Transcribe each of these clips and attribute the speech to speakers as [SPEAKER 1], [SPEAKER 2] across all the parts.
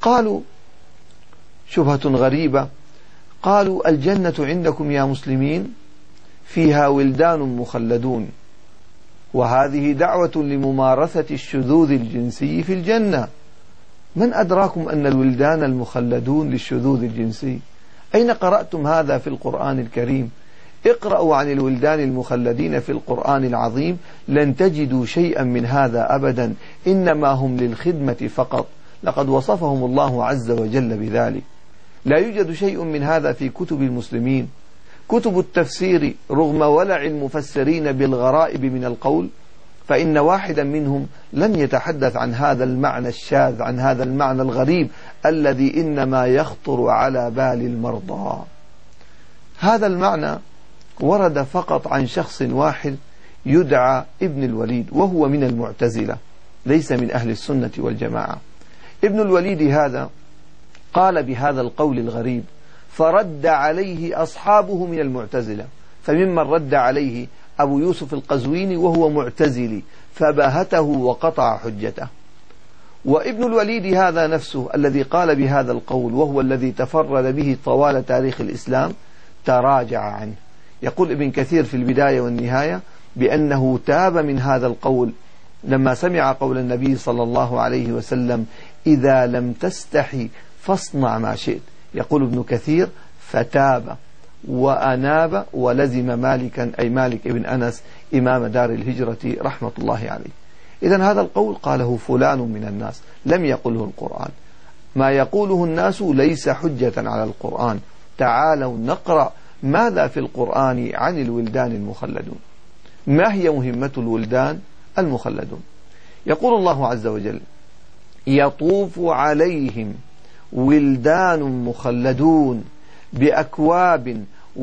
[SPEAKER 1] قالوا شبهة غريبة، قالوا الجنة عندكم يا مسلمين فيها ولدان مخلدون، وهذه دعوة لممارسة الشذوذ الجنسي في الجنة. من أدراكم أن الولدان المخلدون للشذوذ الجنسي؟ أين قرأتم هذا في القرآن الكريم؟ اقرأوا عن الولدان المخلدين في القرآن العظيم، لن تجدوا شيئا من هذا أبدا، إنما هم للخدمة فقط. لقد وصفهم الله عز وجل بذلك. لا يوجد شيء من هذا في كتب المسلمين. كتب التفسير رغم ولع المفسرين بالغرائب من القول، فإن واحدا منهم لم يتحدث عن هذا المعنى الشاذ، عن هذا المعنى الغريب الذي إنما يخطر على بال المرضى. هذا المعنى ورد فقط عن شخص واحد يدعى ابن الوليد، وهو من المعتزلة، ليس من أهل السنة والجماعة. ابن الوليد هذا قال بهذا القول الغريب، فرد عليه أصحابه من المعتزلة، فممن رد عليه أبو يوسف القزويني وهو معتزلي، فبهته وقطع حجته. وابن الوليد هذا نفسه الذي قال بهذا القول، وهو الذي تفرد به طوال تاريخ الإسلام، تراجع عنه. يقول ابن كثير في البداية والنهاية بأنه تاب من هذا القول لما سمع قول النبي صلى الله عليه وسلم: إذا لم تستحي فاصنع ما شئت. يقول ابن كثير: فتاب وأناب ولزم مالكا، أي مالك ابن أنس إمام دار الهجرة رحمة الله عليه. إذن هذا القول قاله فلان من الناس، لم يقله القرآن. ما يقوله الناس ليس حجة على القرآن. تعالوا نقرأ ماذا في القرآن عن الولدان المخلدون. ما هي مهمة الولدان المخلدون؟ يقول الله عز وجل: يطوف عليهم ولدان مخلدون بأكواب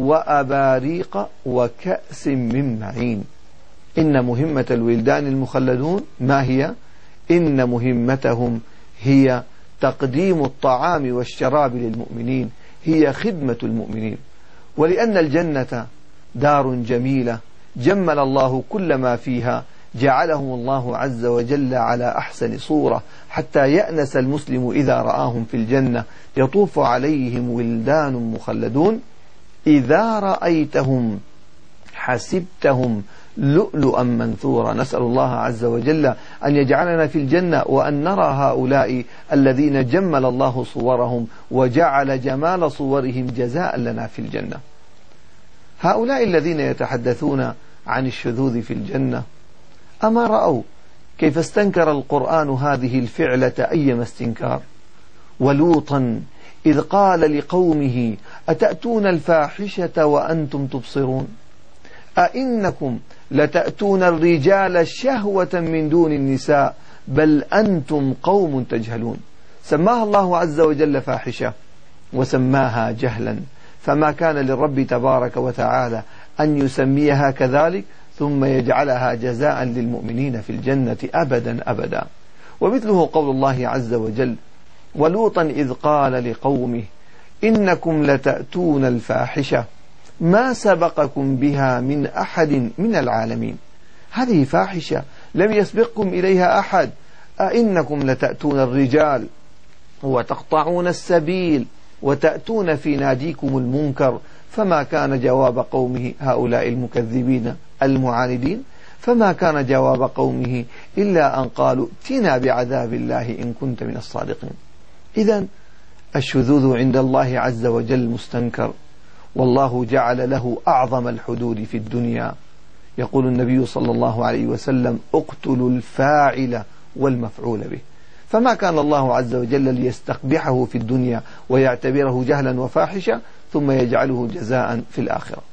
[SPEAKER 1] وأباريق وكأس من معين. إن مهمة الولدان المخلدون ما هي؟ إن مهمتهم هي تقديم الطعام والشراب للمؤمنين، هي خدمة المؤمنين. ولأن الجنة دار جميلة جمل الله كل ما فيها، جعلهم الله عز وجل على أحسن صورة حتى يأنس المسلم إذا رآهم في الجنة. يطوف عليهم ولدان مخلدون إذا رأيتهم حسبتهم لؤلؤا منثورا. نسأل الله عز وجل أن يجعلنا في الجنة وأن نرى هؤلاء الذين جمل الله صورهم وجعل جمال صورهم جزاء لنا في الجنة. هؤلاء الذين يتحدثون عن الشذوذ في الجنة، أما رأوا كيف استنكر القرآن هذه الفعلة أيما استنكار؟ ولوطا إذ قال لقومه: أتأتون الفاحشة وأنتم تبصرون أئنكم لتأتون الرجال شهوة من دون النساء بل أنتم قوم تجهلون. سماها الله عز وجل فاحشة وسماها جهلا، فما كان للرب تبارك وتعالى أن يسميها كذلك ثم يجعلها جزاء للمؤمنين في الجنة أبدا أبدا. ومثله قول الله عز وجل: ولوطا إذ قال لقومه إنكم لتأتون الفاحشة ما سبقكم بها من أحد من العالمين. هذه فاحشة لم يسبقكم إليها أحد. أئنكم لتأتون الرجال وتقطعون السبيل وتأتون في ناديكم المنكر. فما كان جواب قومه، هؤلاء المكذبين المعاندين، فما كان جواب قومه إلا أن قالوا: ائتنا بعذاب الله إن كنت من الصادقين. إذن الشذوذ عند الله عز وجل مستنكر، والله جعل له أعظم الحدود في الدنيا. يقول النبي صلى الله عليه وسلم: اقتلوا الفاعل والمفعول به. فما كان الله عز وجل ليستقبحه في الدنيا ويعتبره جهلا وفاحشة ثم يجعله جزاء في الآخرة.